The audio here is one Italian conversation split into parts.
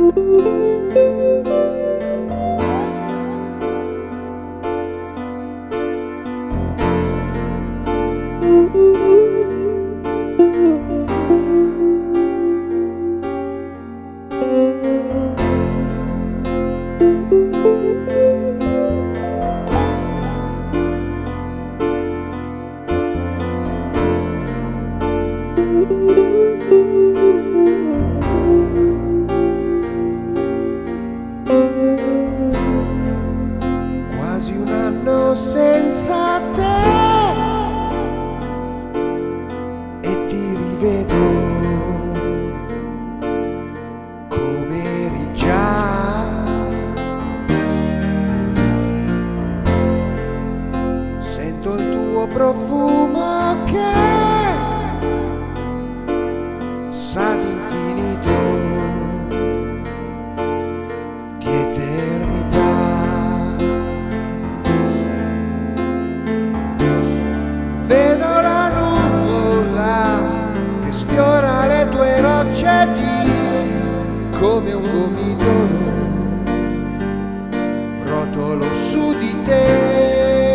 Quasi un anno senza te e ti rivedo come eri già. Sento il tuo profumo che sa di infinito, di eternità. Vedo la nuvola che sfiora le tue rocce Dio, come un gomitolo rotolo su di te.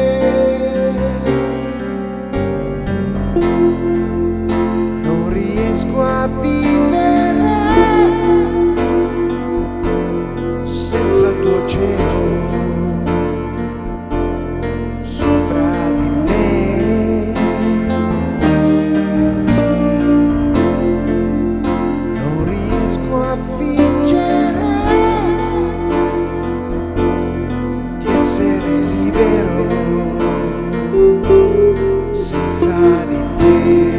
Non riesco a vivere senza il tuo cielo sopra di me. Non riesco a fingere di essere libero senza di te.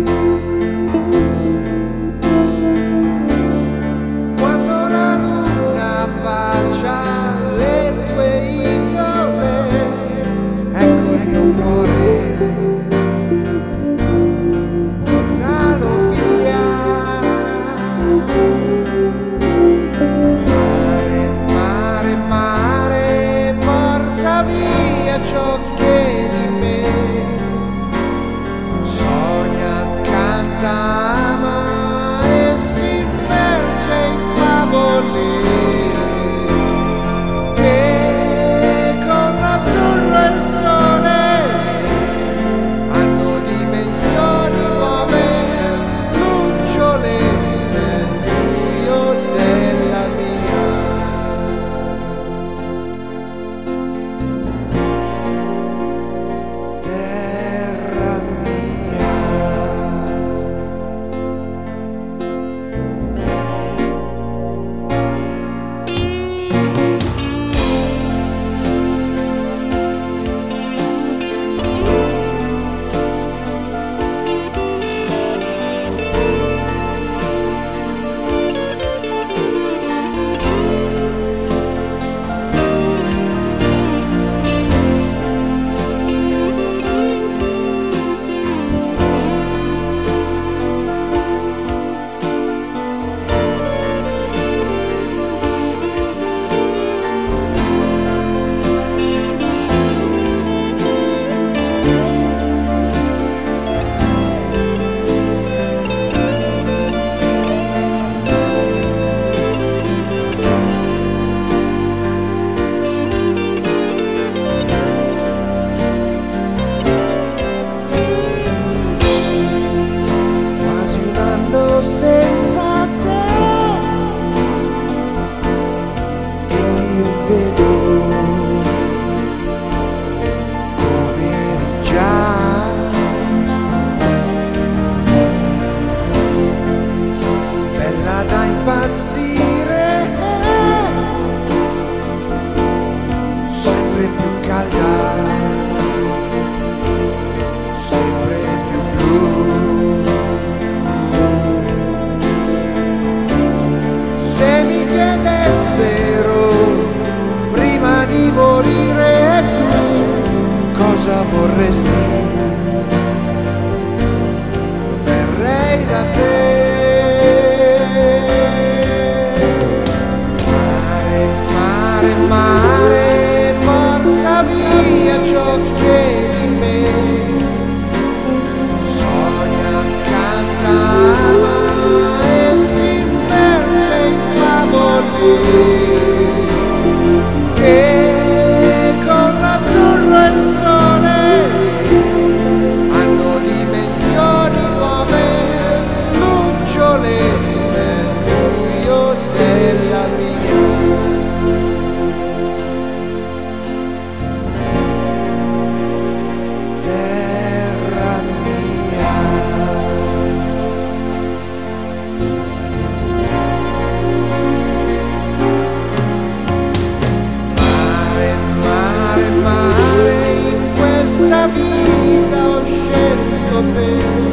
Quando la luna bacia le tue isole, ecco il mio cuore, portalo via. Mare, mare, mare, porta via ciò che di me sogna, canta, ama e si immerge in favole che con l'azzurro e il sole hanno dimensioni nuove, lucciole nel buio della via. Terra mia. Quasi un anno senza te e ti rivedo come eri già. Bella da impazzire, sempre più calda, sempre più blu. Se mi chiedessero prima di morire tu cosa vorresti, verrei da te. Mare, mare, mare, porta via ciò che di me sogna, canta, ama e si immerge in favole sole